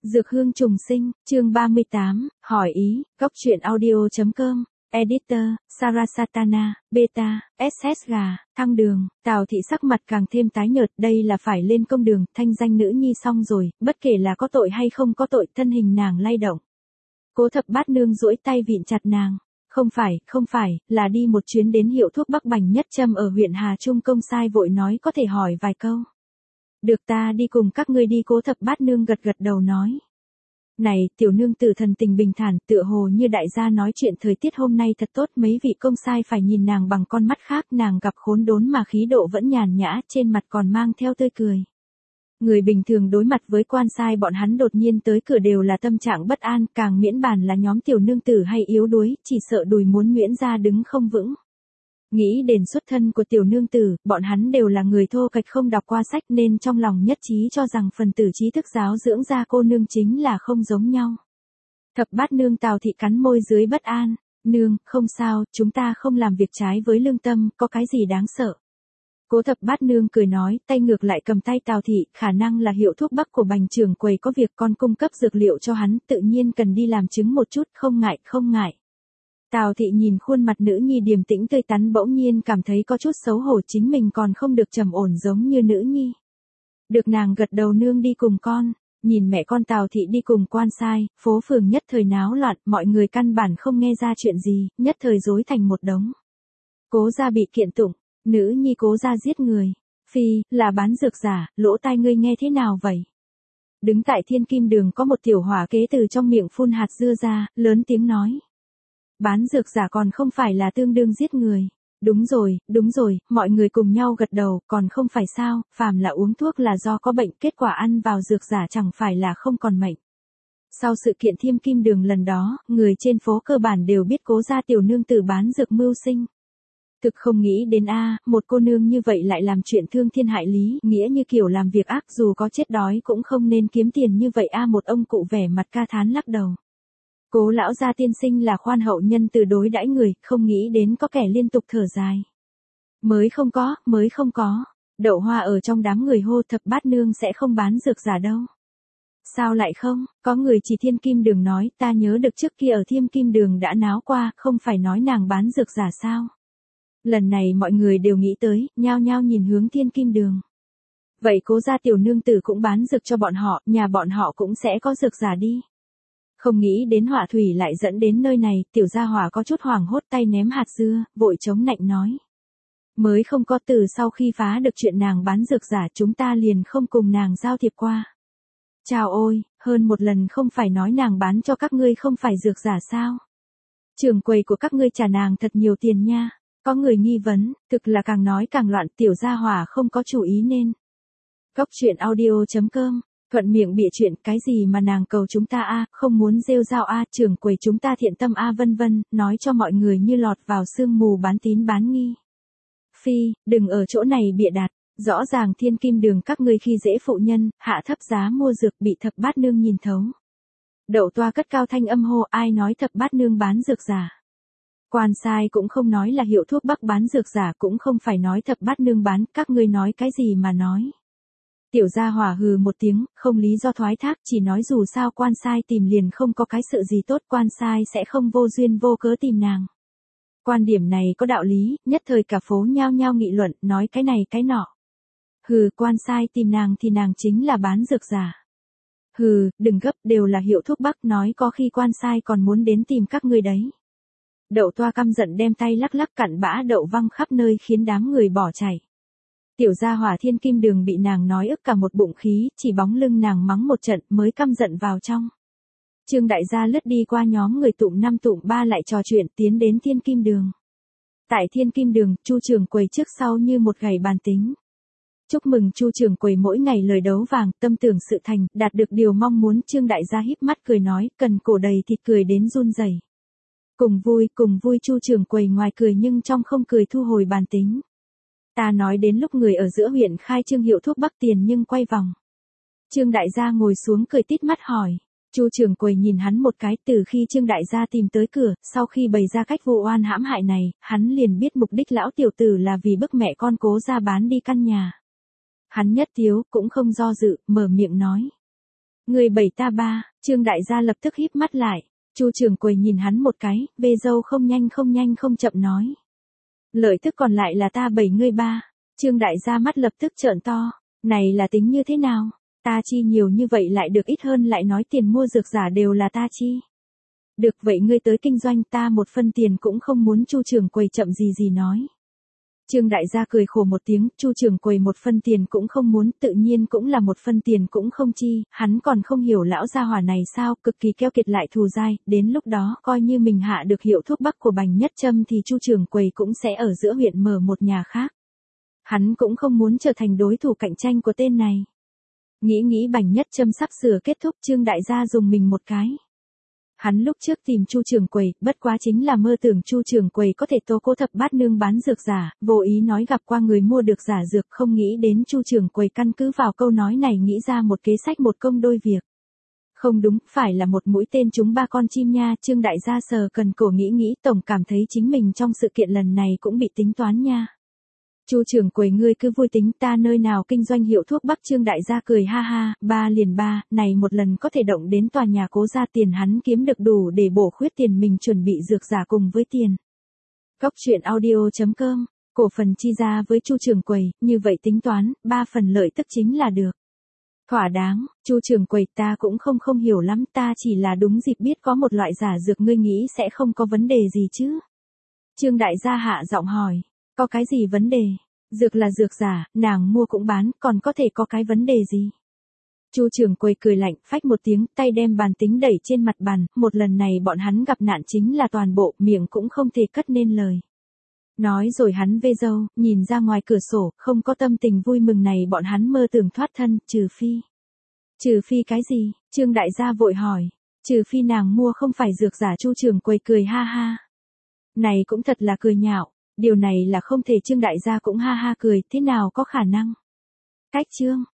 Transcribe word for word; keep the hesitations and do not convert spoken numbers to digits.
Dược hương trùng sinh, chương ba mươi tám, hỏi ý, góc truyện audio chấm com, editor, Sarasatana, beta, ét ét gà, thăng đường, Tào thị sắc mặt càng thêm tái nhợt, đây là phải lên công đường, thanh danh nữ nhi xong rồi, bất kể là có tội hay không có tội, thân hình nàng lay động. Cố Thập Bát Nương duỗi tay vịn chặt nàng, không phải, không phải, là đi một chuyến đến hiệu thuốc Bắc Bành Nhất Trâm ở huyện Hà Trung, công sai vội nói có thể hỏi vài câu. Được, ta đi cùng các ngươi đi. Cố Thập Bát Nương gật gật đầu nói. Này, tiểu nương tử thần tình bình thản, tựa hồ như đại gia nói chuyện thời tiết hôm nay thật tốt, mấy vị công sai phải nhìn nàng bằng con mắt khác, nàng gặp khốn đốn mà khí độ vẫn nhàn nhã, trên mặt còn mang theo tươi cười. Người bình thường đối mặt với quan sai bọn hắn đột nhiên tới cửa đều là tâm trạng bất an, càng miễn bàn là nhóm tiểu nương tử hay yếu đuối, chỉ sợ đùi muốn nhuyễn ra đứng không vững. Nghĩ đến xuất thân của tiểu nương tử, bọn hắn đều là người thô kệch không đọc qua sách nên trong lòng nhất trí cho rằng phần tử trí thức giáo dưỡng ra cô nương chính là không giống nhau. Thập Bát Nương Tào thị cắn môi dưới bất an, nương, không sao, chúng ta không làm việc trái với lương tâm, có cái gì đáng sợ. Cố Thập Bát Nương cười nói, tay ngược lại cầm tay Tào thị, khả năng là hiệu thuốc Bắc của Bành trưởng quầy có việc con cung cấp dược liệu cho hắn, tự nhiên cần đi làm chứng một chút, không ngại, không ngại. Tào thị nhìn khuôn mặt nữ nhi điềm tĩnh tươi tắn bỗng nhiên cảm thấy có chút xấu hổ, chính mình còn không được trầm ổn giống như nữ nhi. Được, nàng gật đầu, nương đi cùng con. Nhìn mẹ con Tào thị đi cùng quan sai, phố phường nhất thời náo loạn, mọi người căn bản không nghe ra chuyện gì, nhất thời rối thành một đống. Cố gia bị kiện tụng, nữ nhi Cố gia giết người, phi, là bán dược giả, lỗ tai ngươi nghe thế nào vậy? Đứng tại Thiên Kim Đường có một tiểu hỏa kế từ trong miệng phun hạt dưa ra, lớn tiếng nói. Bán dược giả còn không phải là tương đương giết người. Đúng rồi, đúng rồi, mọi người cùng nhau gật đầu, còn không phải sao, phàm là uống thuốc là do có bệnh, kết quả ăn vào dược giả chẳng phải là không còn mệnh. Sau sự kiện Thiên Kim Đường lần đó, người trên phố cơ bản đều biết Cố gia tiểu nương tử bán dược mưu sinh. Thực không nghĩ đến a, một cô nương như vậy lại làm chuyện thương thiên hại lý, nghĩa như kiểu làm việc ác, dù có chết đói cũng không nên kiếm tiền như vậy a. Một ông cụ vẻ mặt ca thán lắc đầu. Cố lão gia tiên sinh là khoan hậu nhân từ đối đãi người, không nghĩ đến có kẻ liên tục thở dài. Mới không có, mới không có. Đậu Hoa ở trong đám người hô, Thập Bát Nương sẽ không bán dược giả đâu. Sao lại không? Có người chỉ Thiên Kim Đường nói, ta nhớ được trước kia ở Thiên Kim Đường đã náo qua, không phải nói nàng bán dược giả sao? Lần này mọi người đều nghĩ tới, nhao nhao nhìn hướng Thiên Kim Đường. Vậy Cố gia tiểu nương tử cũng bán dược cho bọn họ, nhà bọn họ cũng sẽ có dược giả đi. Không nghĩ đến họa thủy lại dẫn đến nơi này, tiểu gia hỏa có chút hoảng hốt, tay ném hạt dưa, vội chống nạnh nói. Mới không có, từ sau khi phá được chuyện nàng bán dược giả chúng ta liền không cùng nàng giao thiệp qua. Chào ôi, hơn một lần không phải nói nàng bán cho các ngươi không phải dược giả sao? Trưởng quầy của các ngươi trả nàng thật nhiều tiền nha. Có người nghi vấn, thực là càng nói càng loạn, tiểu gia hỏa không có chủ ý nên. Góc truyện audio chấm com. Thuận miệng bịa chuyện, cái gì mà nàng cầu chúng ta a, không muốn rêu rao a, trưởng quầy chúng ta thiện tâm a, vân vân, nói cho mọi người như lọt vào sương mù, bán tín bán nghi. Phi, đừng ở chỗ này bịa đặt, rõ ràng Thiên Kim Đường các ngươi khi dễ phụ nhân, hạ thấp giá mua dược, bị Thập Bát Nương nhìn thấu. Đậu Toa cất cao thanh âm hô, ai nói Thập Bát Nương bán dược giả? Quan sai cũng không nói là hiệu thuốc Bắc bán dược giả, cũng không phải nói Thập Bát Nương bán, các ngươi nói cái gì mà nói? Tiểu gia hỏa hừ một tiếng, không lý do thoái thác, chỉ nói dù sao quan sai tìm liền không có cái sự gì tốt, quan sai sẽ không vô duyên vô cớ tìm nàng. Quan điểm này có đạo lý, nhất thời cả phố nhao nhao nghị luận, nói cái này cái nọ. Hừ, quan sai tìm nàng thì nàng chính là bán dược giả. Hừ, đừng gấp, đều là hiệu thuốc Bắc, nói có khi quan sai còn muốn đến tìm các ngươi đấy. Đậu Toa căm giận đem tay lắc lắc, cặn bã đậu văng khắp nơi khiến đám người bỏ chạy. Tiểu gia hỏa Thiên Kim Đường bị nàng nói ức cả một bụng khí, chỉ bóng lưng nàng mắng một trận mới căm giận vào trong. Trương đại gia lướt đi qua nhóm người tụm năm tụm ba lại trò chuyện tiến đến Thiên Kim Đường. Tại Thiên Kim Đường, Chu trưởng quầy trước sau như một gảy bàn tính. Chúc mừng Chu trưởng quầy mỗi ngày lời đấu vàng, tâm tưởng sự thành, đạt được điều mong muốn. Trương đại gia híp mắt cười nói, cần cổ đầy thịt cười đến run rẩy. Cùng vui, cùng vui. Chu trưởng quầy ngoài cười nhưng trong không cười thu hồi bàn tính. Ta nói đến lúc người ở giữa huyện khai trương hiệu thuốc Bắc tiền nhưng quay vòng. Trương đại gia ngồi xuống cười tít mắt hỏi. Chu trưởng quầy nhìn hắn một cái, từ khi Trương đại gia tìm tới cửa, sau khi bày ra cách vụ oan hãm hại này, hắn liền biết mục đích lão tiểu tử là vì bức mẹ con Cố gia bán đi căn nhà. Hắn nhất thiếu, cũng không do dự, mở miệng nói. Người bảy ta ba, Trương đại gia lập tức híp mắt lại. Chu trưởng quầy nhìn hắn một cái, vê dâu không nhanh không nhanh không chậm nói. Lợi tức còn lại là ta bảy ngươi ba. Trương đại gia mắt lập tức trợn to. Này là tính như thế nào? Ta chi nhiều như vậy lại được ít hơn lại nói tiền mua dược giả đều là ta chi. Được vậy ngươi tới kinh doanh ta một phân tiền cũng không muốn. Chu trưởng quầy chậm gì gì nói. Trương đại gia cười khổ một tiếng, Chu trưởng quầy một phân tiền cũng không muốn, tự nhiên cũng là một phân tiền cũng không chi, hắn còn không hiểu lão gia hỏa này sao, cực kỳ keo kiệt lại thù dai, đến lúc đó coi như mình hạ được hiệu thuốc bắc của Bành Nhất Trâm thì Chu trưởng quầy cũng sẽ ở giữa huyện mở một nhà khác. Hắn cũng không muốn trở thành đối thủ cạnh tranh của tên này. Nghĩ nghĩ Bành Nhất Trâm sắp sửa kết thúc, Trương đại gia dùng mình một cái. Hắn lúc trước tìm Chu trưởng quầy, bất quá chính là mơ tưởng Chu trưởng quầy có thể tố cố thập bát nương bán dược giả, vô ý nói gặp qua người mua được giả dược, không nghĩ đến Chu trưởng quầy căn cứ vào câu nói này nghĩ ra một kế sách một công đôi việc. Không đúng, phải là một mũi tên trúng ba con chim nha. Trương đại gia sờ cần cổ nghĩ nghĩ, tổng cảm thấy chính mình trong sự kiện lần này cũng bị tính toán nha. Chu trưởng quầy ngươi cứ vui tính, ta nơi nào kinh doanh hiệu thuốc bắc. Trương đại gia cười ha ha, ba liền ba, này một lần có thể động đến tòa nhà Cố gia, tiền hắn kiếm được đủ để bổ khuyết tiền mình chuẩn bị dược giả cùng với tiền. Góc truyện audio chấm com, cổ phần chi ra với Chu trưởng quầy, như vậy tính toán, ba phần lợi tức chính là được. Thỏa đáng. Chu trưởng quầy ta cũng không không hiểu lắm, ta chỉ là đúng dịp biết có một loại giả dược, ngươi nghĩ sẽ không có vấn đề gì chứ? Trương đại gia hạ giọng hỏi. Có cái gì vấn đề? Dược là dược giả, nàng mua cũng bán, còn có thể có cái vấn đề gì? Chu trưởng quầy cười lạnh, phách một tiếng, tay đem bàn tính đẩy trên mặt bàn, một lần này bọn hắn gặp nạn chính là toàn bộ, miệng cũng không thể cất nên lời. Nói rồi hắn vê dâu, nhìn ra ngoài cửa sổ, không có tâm tình vui mừng này bọn hắn mơ tưởng thoát thân, trừ phi. Trừ phi cái gì? Trương đại gia vội hỏi. Trừ phi nàng mua không phải dược giả. Chu trưởng quầy cười ha ha. Này cũng thật là cười nhạo. Điều này là không thể. Trương đại gia cũng ha ha cười, thế nào có khả năng. Cách chương.